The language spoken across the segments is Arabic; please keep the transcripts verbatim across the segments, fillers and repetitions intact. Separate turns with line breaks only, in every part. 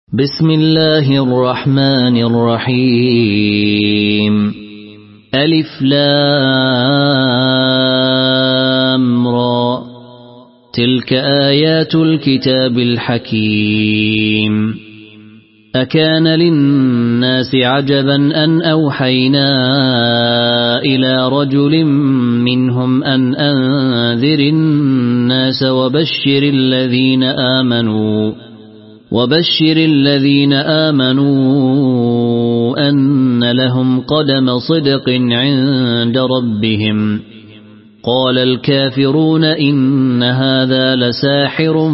بسم الله الرحمن الرحيم ألف لام را تلك آيات الكتاب الحكيم أكان للناس عجبا أن أوحينا إلى رجل منهم أن أنذر الناس وبشر الذين آمنوا وبشر الذين آمنوا أن لهم قدم صدق عند ربهم قال الكافرون إن هذا لساحر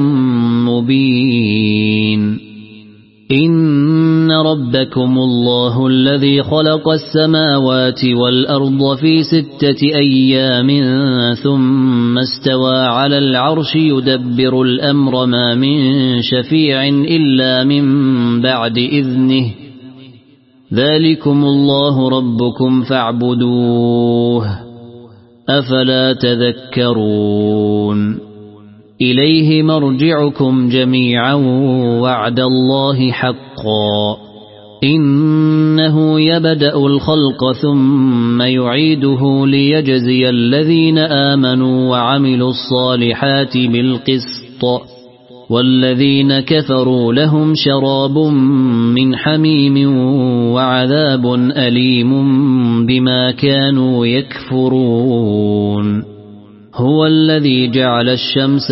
مبين إن ربكم الله الذي خلق السماوات والأرض في ستة أيام ثم استوى على العرش يدبر الأمر ما من شفيع إلا من بعد إذنه ذلكم الله ربكم فاعبدوه أفلا تذكرون إليه مرجعكم جميعا وعد الله حقا إنه يبدأ الخلق ثم يعيده ليجزي الذين آمنوا وعملوا الصالحات بالقسط والذين كفروا لهم شراب من حميم وعذاب أليم بما كانوا يكفرون هو الذي جعل الشمس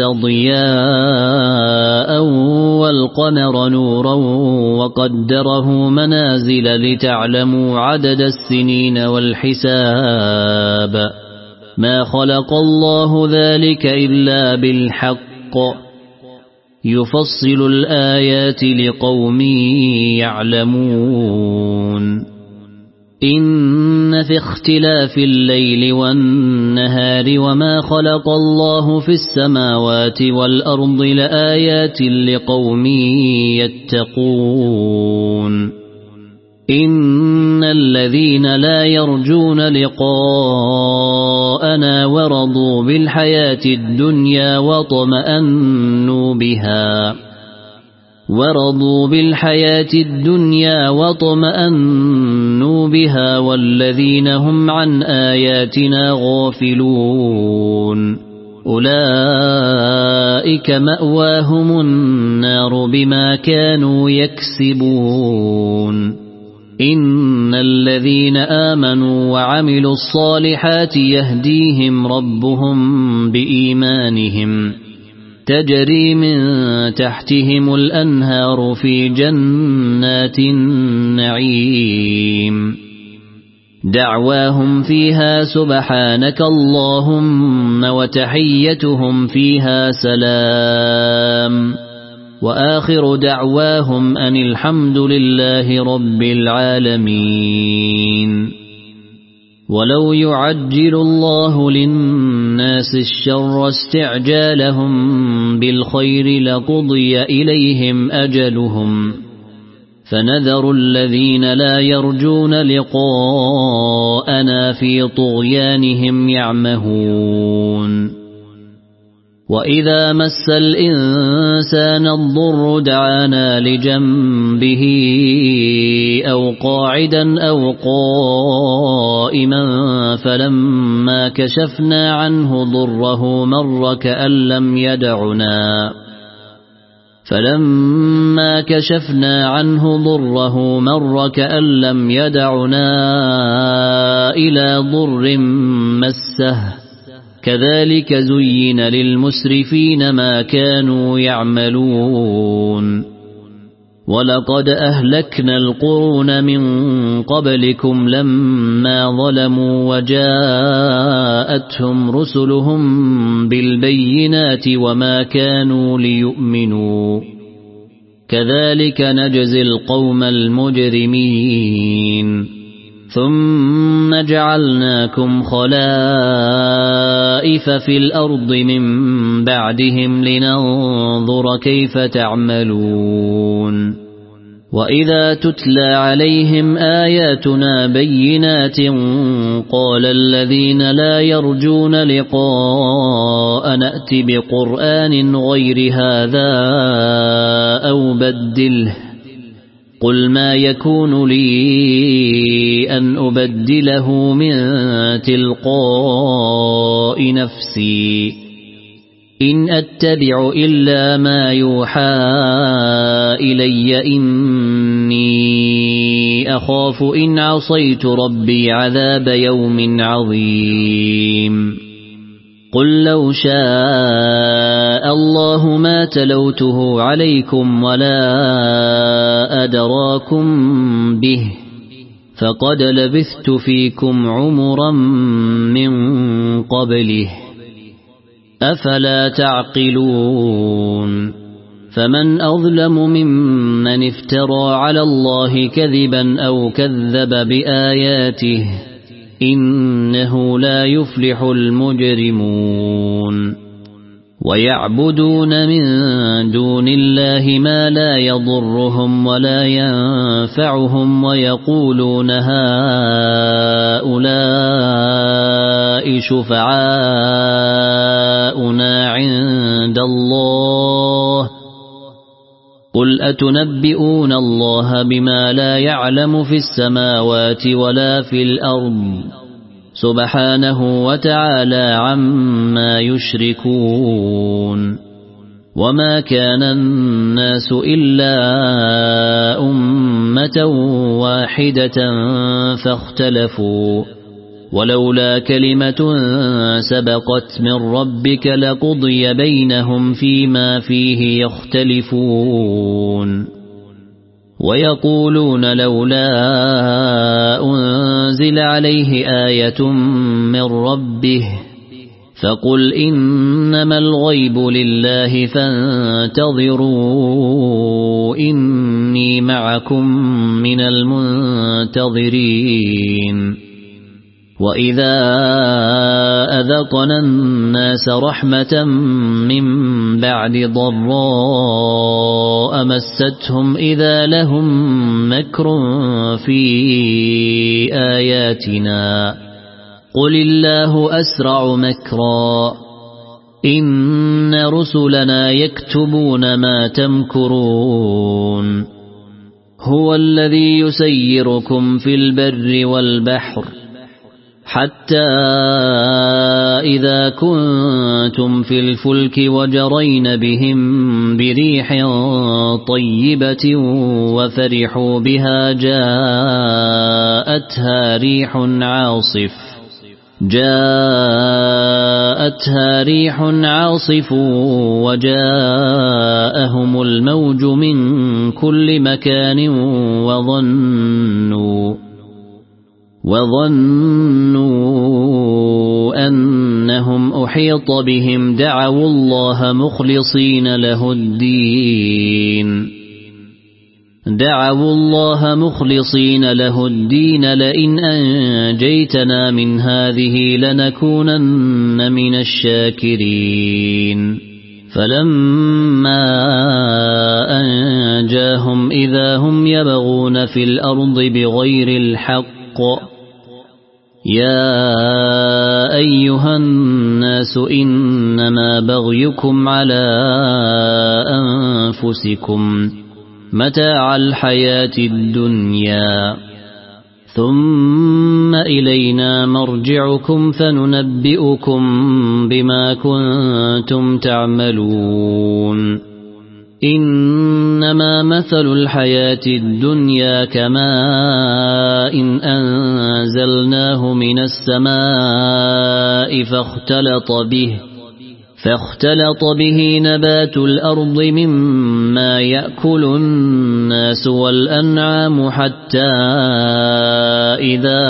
ضياء والقمر نورا وقدره منازل لتعلموا عدد السنين والحساب ما خلق الله ذلك إلا بالحق يفصل الآيات لقوم يعلمون إن في اختلاف الليل والنهار وما خلق الله في السماوات والأرض لآيات لقوم يتقون إن الذين لا يرجون لقاءنا ورضوا بالحياة الدنيا وطمأنوا بها ورضوا بالحياة الدنيا وطمأنوا بها والذين هم عن آياتنا غافلون أولئك مأواهم النار بما كانوا يكسبون إن الذين آمنوا وعملوا الصالحات يهديهم ربهم بإيمانهم تجري من تحتهم الأنهار في جنات النعيم دعواهم فيها سبحانك اللهم وتحيتهم فيها سلام وآخر دعواهم أن الحمد لله رب العالمين ولو يعجل الله للناس الشر استعجالهم بالخير لقضي إليهم أجلهم فنذر الذين لا يرجون لقاءنا في طغيانهم يعمهون وإذا مس الإنسان الضر دعانا لجنبه أو قاعدا أو قائما فلما كشفنا عنه ضره مر كأن لم يدعنا فلما كشفنا عنه ضره مر كأن لم يدعنا إلى ضر مسه كذلك زين للمسرفين ما كانوا يعملون ولقد أهلكنا القرون من قبلكم لما ظلموا وجاءتهم رسلهم بالبينات وما كانوا ليؤمنوا كذلك نجزي القوم المجرمين ثم جعلناكم خلائف في الأرض من بعدهم لننظر كيف تعملون وإذا تتلى عليهم آياتنا بينات قال الذين لا يرجون لقاء نأت بقرآن غير هذا أو بدله قل ما يكون لي أن أبدله من تلقاء نفسي إن أتبع إلا ما يوحى إلي إني أخاف إن عصيت ربي عذاب يوم عظيم قل لو شاء الله ما تلوته عليكم ولا أدراكم به فقد لبثت فيكم عمرا من قبله أفلا تعقلون فمن أظلم ممن افترى على الله كذبا أو كذب بآياته إنه لا يفلح المجرمون ويعبدون من دون الله ما لا يضرهم ولا ينفعهم ويقولون هؤلاء شفعاؤنا عند الله قل أتنبئون الله بما لا يعلم في السماوات ولا في الأرض سبحانه وتعالى عما يشركون وما كان الناس إلا أمة واحدة فاختلفوا ولولا كلمة سبقت من ربك لقضي بينهم فيما فيه يختلفون ويقولون لولا أنزل عليه آية من ربه فقل إنما الغيب لله فانتظروا إني معكم من المنتظرين وإذا أذقنا الناس رحمة من بعد ضراء مستهم إذا لهم مكر في آياتنا قل الله أسرع مكرا إن رسلنا يكتبون ما تمكرون هو الذي يسيركم في البر والبحر حتى إذا كنتم في الفلك وجرين بهم بريح طيبة وفرحوا بها جاءتها ريح عاصف جاءتها ريح عاصف وجاءهم الموج من كل مكان وظنوا وظنوا أنهم أحيط بهم دعوا الله مخلصين له الدين دعوا الله مخلصين له الدين لئن أنجيتنا من هذه لنكونن من الشاكرين فلما أنجاهم إذا هم يبغون في الأرض بغير الحق يا أيها الناس إنما بغيكم على أنفسكم متاع الحياة الدنيا ثم إلينا مرجعكم فننبئكم بما كنتم تعملون إنما مثل الحياة الدنيا كماء إن أنزلناه من السماء فاختلط به فاختلط به نبات الأرض مما يأكل الناس والأنعام حتى إذا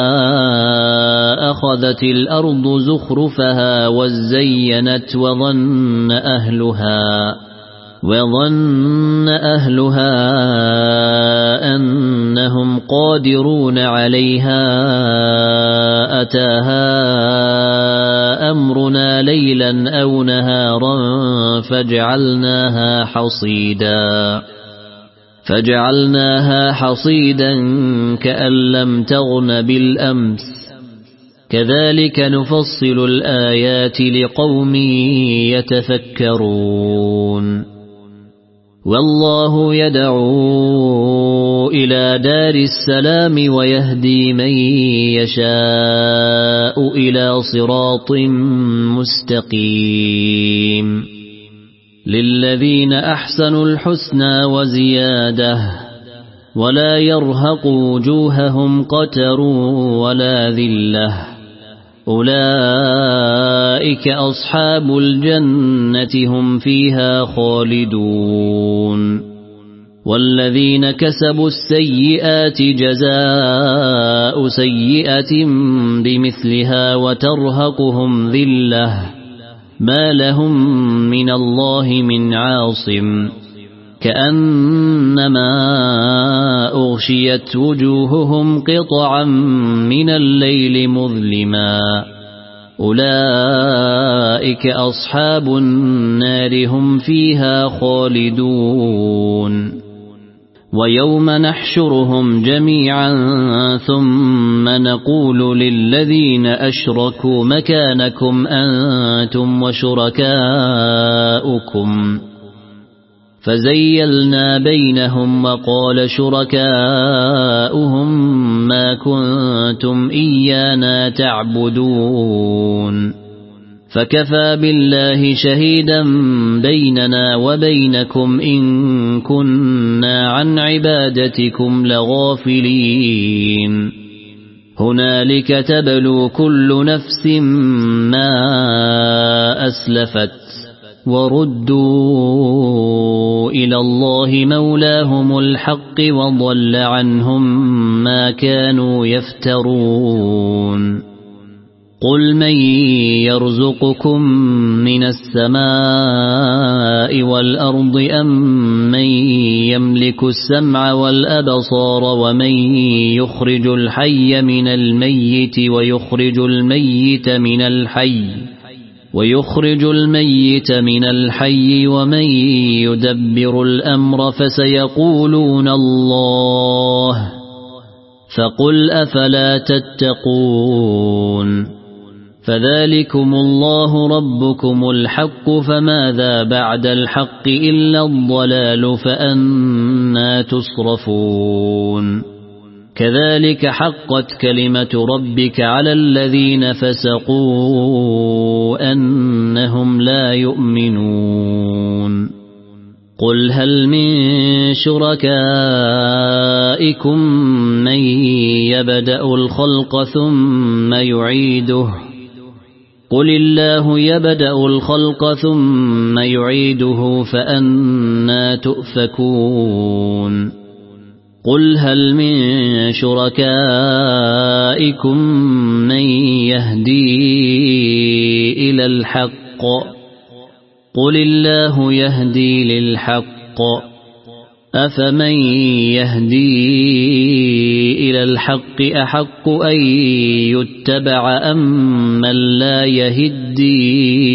أخذت الأرض زخرفها وزينت وظن أهلها وظن أهلها أنهم قادرون عليها أتاها أمرنا ليلا أو نهارا فجعلناها حصيدا فجعلناها حصيدا كأن لم تغن بالأمس كذلك نفصل الآيات لقوم يتفكرون والله يدعو إلى دار السلام ويهدي من يشاء إلى صراط مستقيم للذين أحسنوا الحسنى وزيادة ولا يرهق وجوههم قتر ولا ذلة أولئك أصحاب الجنة هم فيها خالدون والذين كسبوا السيئات جزاء سيئة بمثلها وترهقهم ذلة ما لهم من الله من عاصم كأنما أغشيت وجوههم قطعا من الليل مظلما أولئك أصحاب النار هم فيها خالدون ويوم نحشرهم جميعا ثم نقول للذين أشركوا مكانكم أنتم وشركاؤكم فزيلنا بينهم وقال شركاؤهم ما كنتم إيانا تعبدون فكفى بالله شهيدا بيننا وبينكم إن كنا عن عبادتكم لغافلين هنالك تبلو كل نفس ما أسلفت وردوا إلى الله مولاهم الحق وضل عنهم ما كانوا يفترون قل من يرزقكم من السماء والأرض أم من يملك السمع والأبصار ومن يخرج الحي من الميت ويخرج الميت من الحي ويخرج الميت من الحي ومن يدبر الأمر فسيقولون الله فقل أفلا تتقون فذلكم الله ربكم الحق فماذا بعد الحق إلا الضلال فأنى تصرفون كذلك حقت كلمة ربك على الذين فسقوا أنهم لا يؤمنون قل هل من شركائكم من يبدأ الخلق ثم يعيده قل الله يبدأ الخلق ثم يعيده فأنى تؤفكون قل هل من شركائكم من يهدي إلى الحق قل الله يهدي للحق أفمن يهدي إلى الحق أحق أن يتبع أم من لا يهدي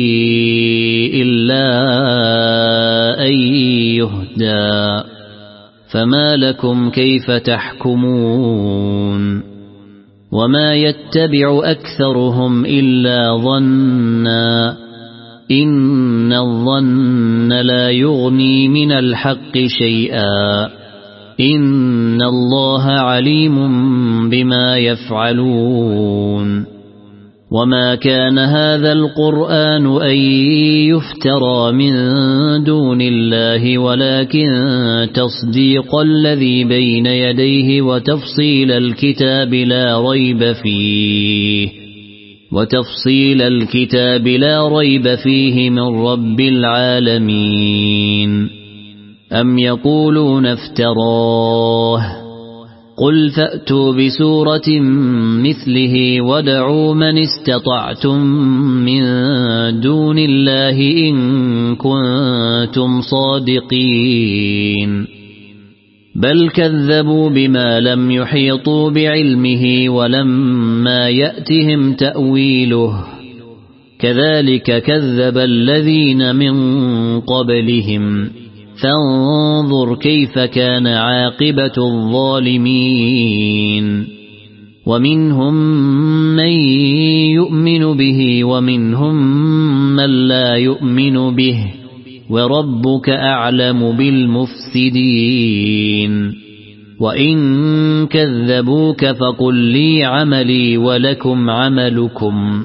إلا أن يهدى فما لكم كيف تحكمون وما يتبع أكثرهم إلا ظنا إن الظن لا يغني من الحق شيئا إن الله عليم بما يفعلون وما كان هذا القرآن أن يفترى من دون الله ولكن تصديق الذي بين يديه وتفصيل الكتاب لا ريب فيه وتفصيل الكتاب لا ريب فيه من رب العالمين أم يقولون افتراه قل فأتوا بسورة مثله ودعوا من استطعتم من دون الله إن كنتم صادقين بل كذبوا بما لم يحيطوا بعلمه ولما يأتهم تأويله كذلك كذب الذين من قبلهم فانظر كيف كان عاقبة الظالمين ومنهم من يؤمن به ومنهم من لا يؤمن به وربك أعلم بالمفسدين وإن كذبوك فقل لي عملي ولكم عملكم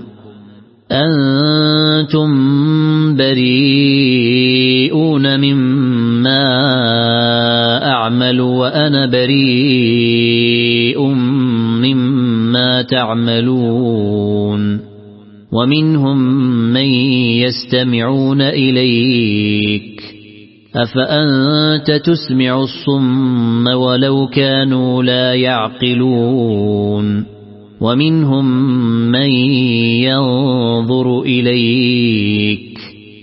أنتم بريئون مما أعمل وأنا بريء مما تعملون ومنهم من يستمعون إليك أفأنت تسمع الصم ولو كانوا لا يعقلون ومنهم من ينظر إليك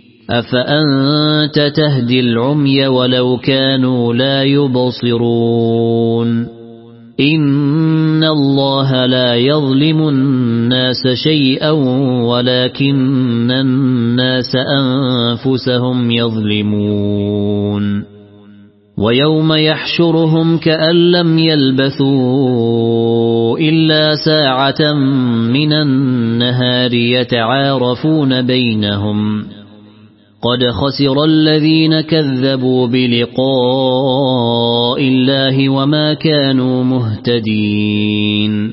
أفأنت تهدي العمي ولو كانوا لا يبصرون إن الله لا يظلم الناس شيئا ولكن الناس أنفسهم يظلمون ويوم يحشرهم كأن لم يلبثوا إلا ساعة من النهار يتعارفون بينهم قد خسر الذين كذبوا بلقاء الله وما كانوا مهتدين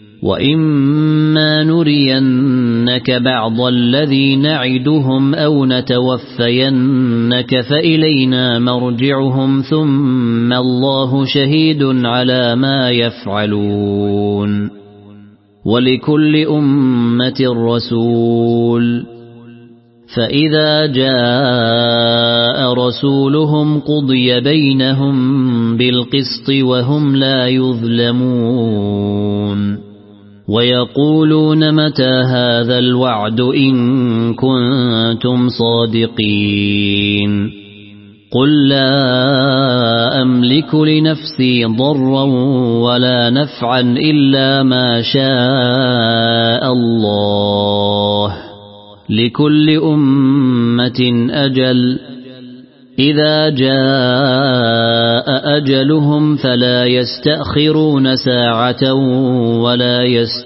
وإما نرينك بعض الذي نعدهم أو نتوفينك فإلينا مرجعهم ثم الله شهيد على ما يفعلون ولكل أمة رسول فإذا جاء رسولهم قضي بينهم بالقسط وهم لا يظلمون ويقولون متى هذا الوعد إن كنتم صادقين قل لا أملك لنفسي ضرا ولا نفعا إلا ما شاء الله لكل أمة أجل إذا جاء أجلهم فلا يستأخرون ساعة ولا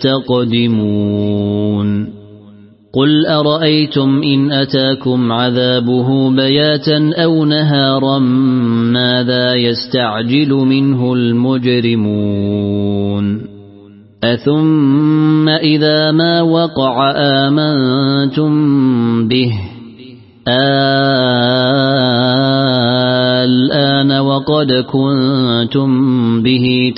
يستقدمون قل أرأيتم إن أتاكم عذابه بياتا أو نهارا ماذا يستعجل منه المجرمون أثم إذا ما وقع آمنتم به الآن وقد كنتم به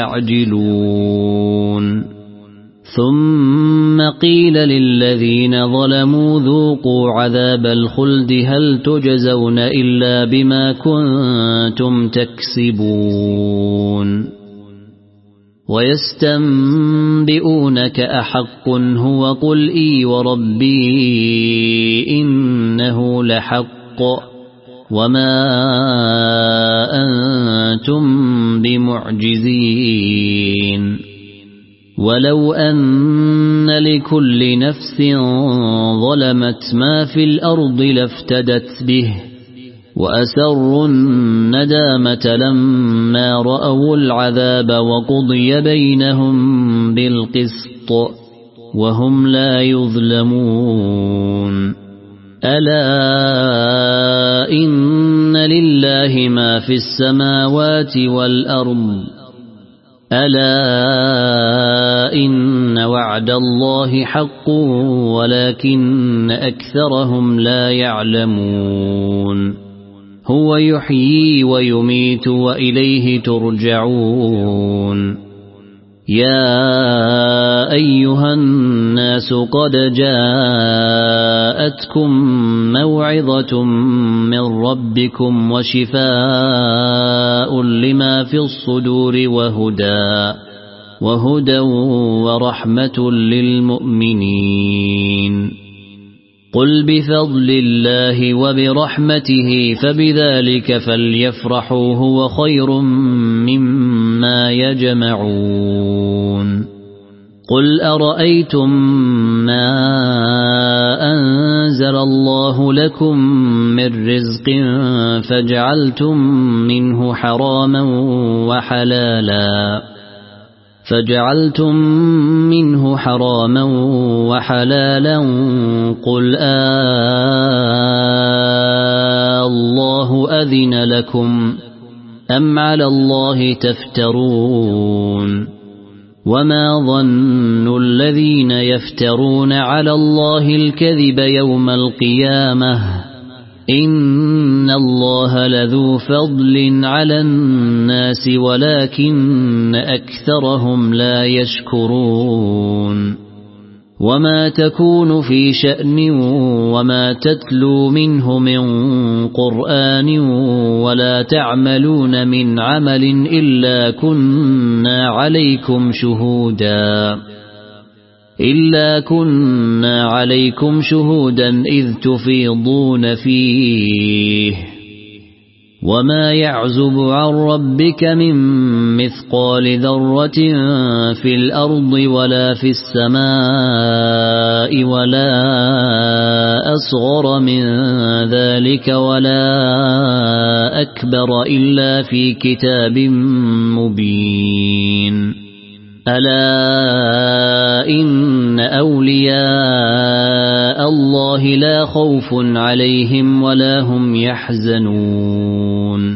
تستعجلون ثم قيل للذين ظلموا ذوقوا عذاب الخلد هل تجزون إلا بما كنتم تكسبون ويستنبئونك أحق هو قل إي وربي إنه لحق وما أنتم بمعجزين ولو أن لكل نفس ظلمت ما في الأرض لافتدت به وأسروا الندامة لما رأوا العذاب وقضي بينهم بالقسط وهم لا يظلمون ألا إن لله ما في السماوات والأرض ألا إن وعد الله حق ولكن أكثرهم لا يعلمون هو يحيي ويميت وإليه ترجعون يا أيها الناس قد جاءتكم موعظة من ربكم وشفاء لما في الصدور وهدى وهدى ورحمة للمؤمنين قل بفضل الله وبرحمته فبذلك فليفرحوا هو خير مما يجمعون قل أرأيتم ما أنزل الله لكم من رزق فجعلتم منه حراما وحلالا فجعلتم منه حراما وحلالا قل آه الله أذن لكم أم على الله تفترون وما ظن الذين يفترون على الله الكذب يوم القيامة إن الله لذو فضل على الناس ولكن أكثرهم لا يشكرون وما تكون في شأن وما تتلو منه من قرآن ولا تعملون من عمل إلا كنا عليكم شهودا إلا كنا عليكم شهودا إذ تفيضون فيه وما يعزب عن ربك من مثقال ذرة في الأرض ولا في السماء ولا أصغر من ذلك ولا أكبر إلا في كتاب مبين ألا إن أولياء الله لا خوف عليهم ولا هم يحزنون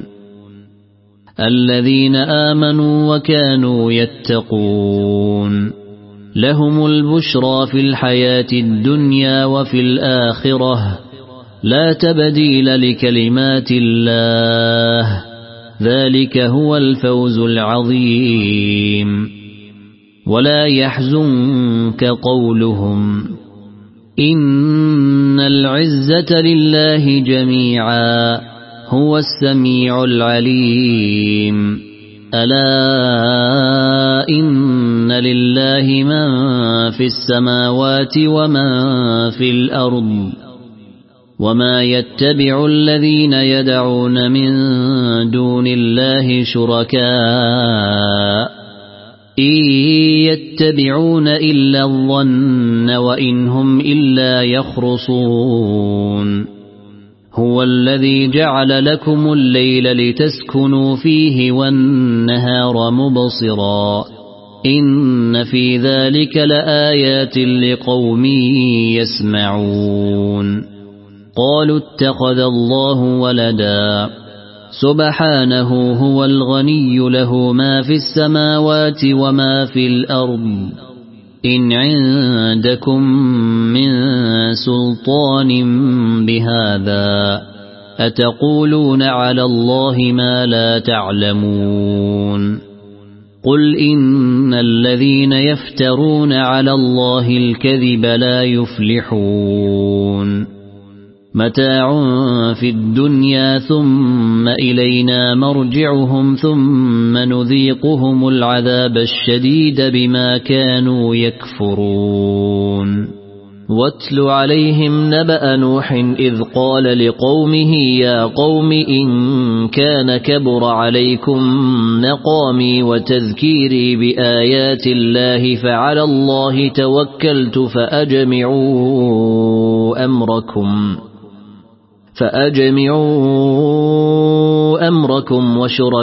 الذين آمنوا وكانوا يتقون لهم البشرى في الحياة الدنيا وفي الآخرة لا تبديل لكلمات الله ذلك هو الفوز العظيم ولا يحزنك قولهم إن العزة لله جميعا هو السميع العليم ألا إن لله من في السماوات ومن في الأرض وما يتبع الذين يدعون من دون الله شركاء إن يتبعون إلا الظن وإن هم إلا يخرصون هو الذي جعل لكم الليل لتسكنوا فيه والنهار مبصرا إن في ذلك لآيات لقوم يسمعون قالوا اتخذ الله ولدا سبحانه هو الغني له ما في السماوات وما في الأرض إن عندكم من سلطان بهذا أتقولون على الله ما لا تعلمون قل إن الذين يفترون على الله الكذب لا يفلحون متاع في الدنيا ثم إلينا مرجعهم ثم نذيقهم العذاب الشديد بما كانوا يكفرون واتل عليهم نبأ نوح إذ قال لقومه يا قوم إن كان كبر عليكم مقامي وتذكيري بآيات الله فعلى الله توكلت فأجمعوا أمركم فأجمعوا أمركم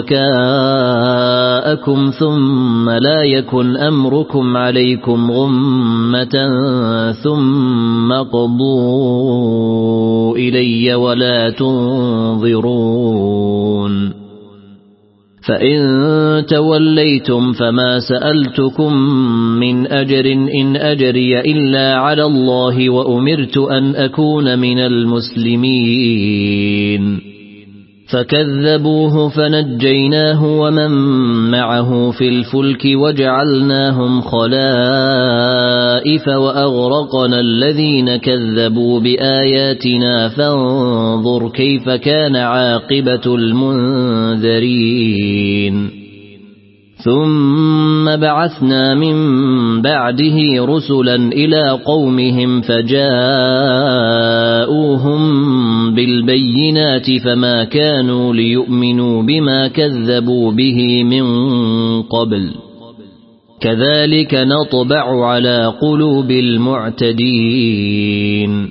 وشركاءكم ثم لا يكن أمركم عليكم غمة ثم قضوا إلي ولا تنظرون فإن توليتم فما سألتكم من أجر إن أجري إلا على الله وأمرت أن أكون من المسلمين فكذبوه فنجيناه ومن معه في الفلك وجعلناهم خلائف وأغرقنا الذين كذبوا بآياتنا فانظر كيف كان عاقبة المنذرين ثم بعثنا من بعده رسلا إلى قومهم فجاءوهم بالبينات فما كانوا ليؤمنوا بما كذبوا به من قبل كذلك نطبع على قلوب المعتدين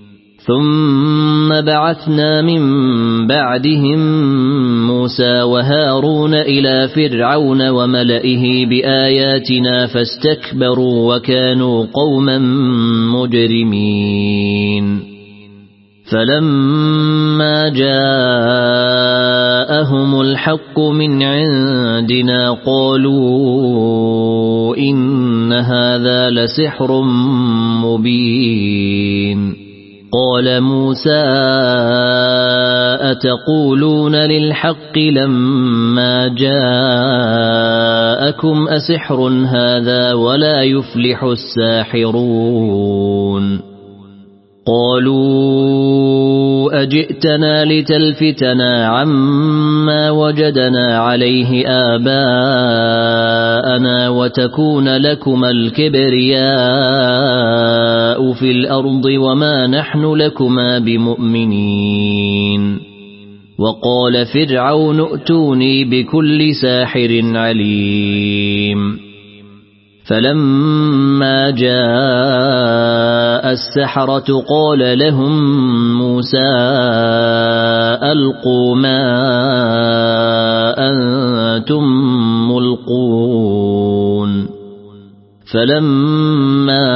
ثم بعثنا من بعدهم موسى وهارون إلى فرعون وملئه بآياتنا فاستكبروا وكانوا قوما مجرمين فلما جاءهم الحق من عندنا قالوا إن هذا لسحر مبين قال موسى أتقولون للحق لما جاءكم أسحر هذا ولا يفلح الساحرون قالوا أجئتنا لتلفتنا عما وجدنا عليه آباءنا وتكون لكما الكبرياء في الأرض وما نحن لكما بمؤمنين وقال فرعون ائتوني بكل ساحر عليم فلما جاء السحرة قال لهم موسى ألقوا ما أنتم ملقون فلما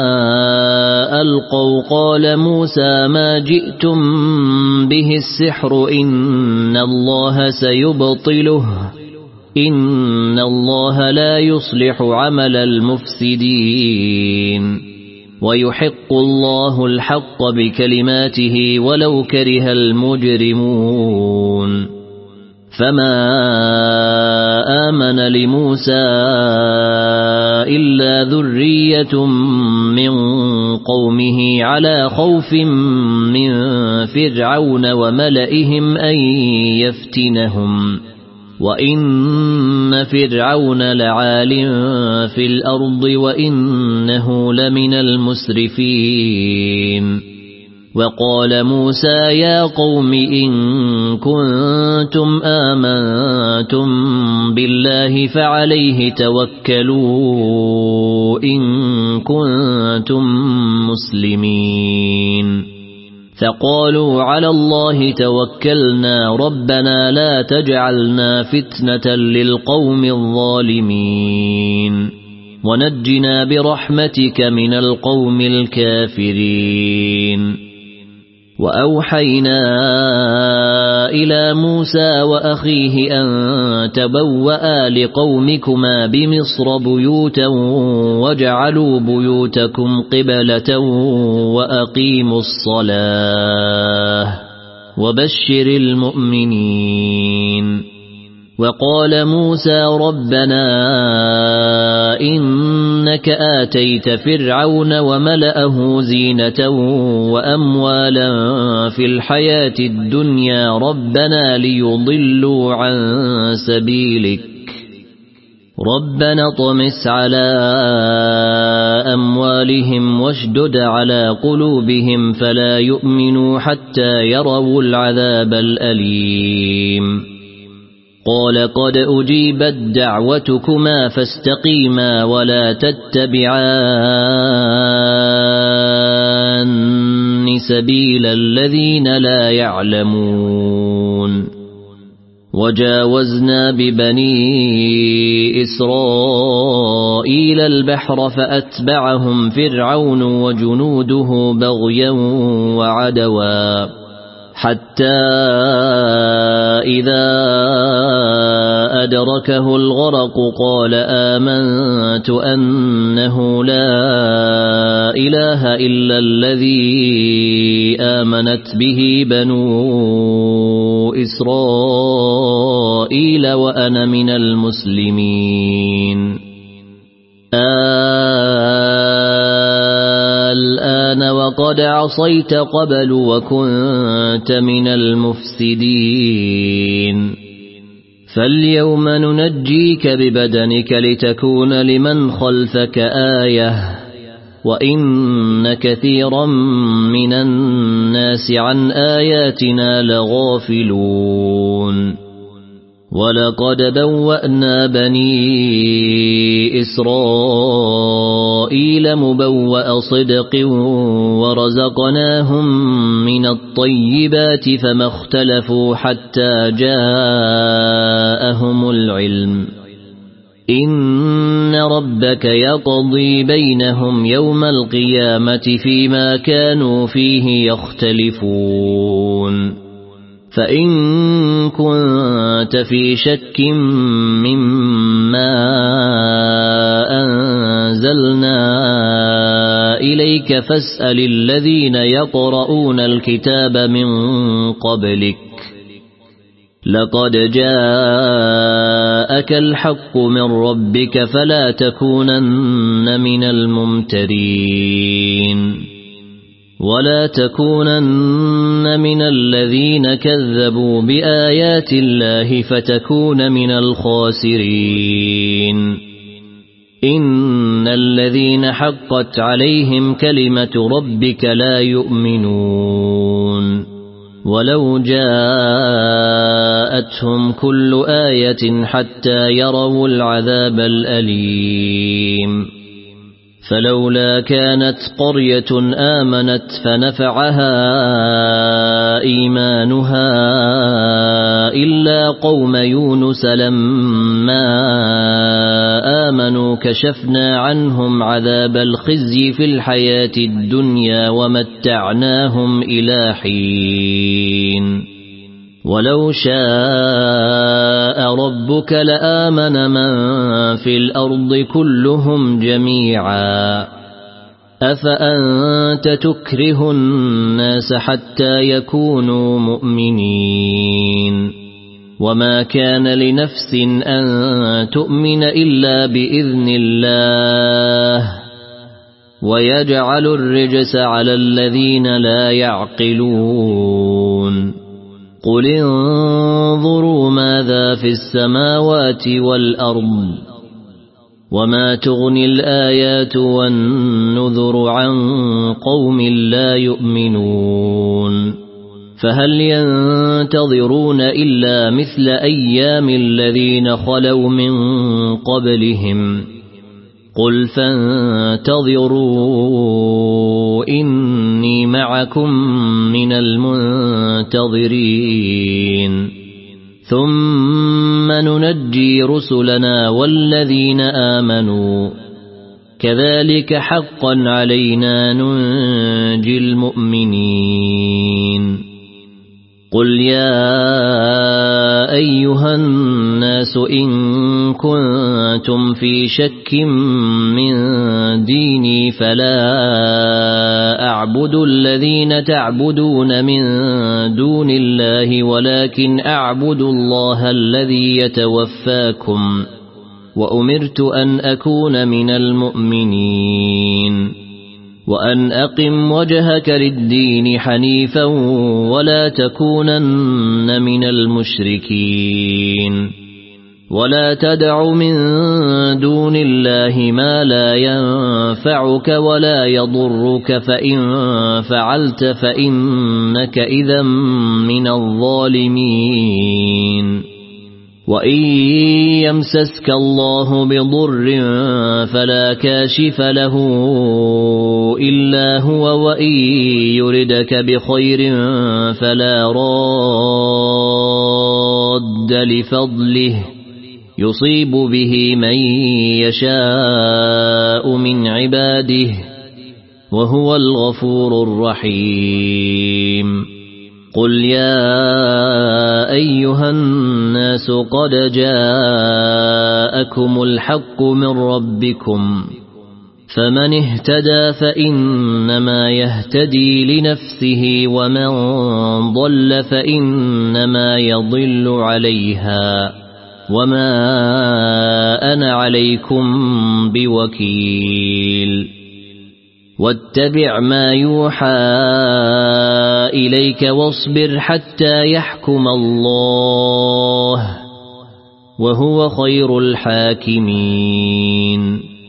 ألقوا قال موسى ما جئتم به السحر إن الله سيبطله إن الله لا يصلح عمل المفسدين ويحق الله الحق بكلماته ولو كره المجرمون فما آمن لموسى إلا ذرية من قومه على خوف من فرعون وملئهم أن يفتنهم وإن فرعون لعال في الأرض وإنه لمن المسرفين وقال موسى يا قوم إن كنتم آمنتم بالله فعليه توكلوا إن كنتم مسلمين فقالوا على الله توكلنا ربنا لا تجعلنا فتنة للقوم الظالمين ونجنا برحمتك من القوم الكافرين وأوحينا إلى موسى وأخيه أن تبوأ لقومكما بمصر بيوتا واجعلوا بيوتكم قبلة وأقيموا الصلاة وبشر المؤمنين وقال موسى ربنا إنك آتيت فرعون وملأه زينة وأموالا في الحياة الدنيا ربنا ليضلوا عن سبيلك ربنا طمس على أموالهم واشدد على قلوبهم فلا يؤمنوا حتى يروا العذاب الأليم قال قد أجيبت دعوتكما فاستقيما ولا تتبعان سبيل الذين لا يعلمون وجاوزنا ببني إسرائيل البحر فأتبعهم فرعون وجنوده بغيا وعدوا حتى إذا أدركه الغرق قال آمنت أنه لا إله إلا الذي آمنت به بنو إسرائيل وأنا من المسلمين الآن وقد عصيت قبل وكنت من المفسدين فاليوم ننجيك ببدنك لتكون لمن خلفك آية وإن كثيرا من الناس عن آياتنا لغافلون ولقد بوأنا بني إسرائيل مبوأ صدق ورزقناهم من الطيبات فما اختلفوا حتى جاءهم العلم إن ربك يقضي بينهم يوم القيامة فيما كانوا فيه يختلفون فإن كنت في شك مما أنزلنا إليك فاسأل الذين يقرؤون الكتاب من قبلك لقد جاءك الحق من ربك فلا تكونن من الممترين ولا تكونن من الذين كذبوا بآيات الله فتكون من الخاسرين إن الذين حقت عليهم كلمة ربك لا يؤمنون ولو جاءتهم كل آية حتى يروا العذاب الأليم فلولا كانت قرية آمنت فنفعها إيمانها إلا قوم يونس لما آمنوا كشفنا عنهم عذاب الخزي في الحياة الدنيا ومتعناهم إلى حين ولو شاء ربك لآمن من في الأرض كلهم جميعا أفأنت تكره الناس حتى يكونوا مؤمنين وما كان لنفس أن تؤمن إلا بإذن الله ويجعل الرجس على الذين لا يعقلون قل انظروا ماذا في السماوات والأرض وما تغني الآيات والنذر عن قوم لا يؤمنون فهل ينتظرون إلا مثل أيام الذين خلوا من قبلهم قل فانتظروا إني معكم من المنتظرين ثم ننجي رسلنا والذين آمنوا كذلك حقا علينا ننجي المؤمنين قل يا أيها الناس إن كنتم في شك من ديني فلا أعبد الذين تعبدون من دون الله ولكن أعبد الله الذي يتوفاكم وأمرت أن أكون من المؤمنين وأن أقم وجهك للدين حنيفا ولا تكونن من المشركين ولا تدع من دون الله ما لا ينفعك ولا يضرك فإن فعلت فإنك إذا من الظالمين وإن يمسسك الله بضر فلا كاشف له إلا هو وإن يردك بخير فلا راد لفضله يصيب به من يشاء من عباده وهو الغفور الرحيم قل يا أيها الناس قد جاءكم الحق من ربكم فمن اهتدى فإنما يهتدي لنفسه ومن ضل فإنما يضل عليها وما أنا عليكم بوكيل واتبع ما يوحى إليك واصبر حتى يحكم الله وهو خير الحاكمين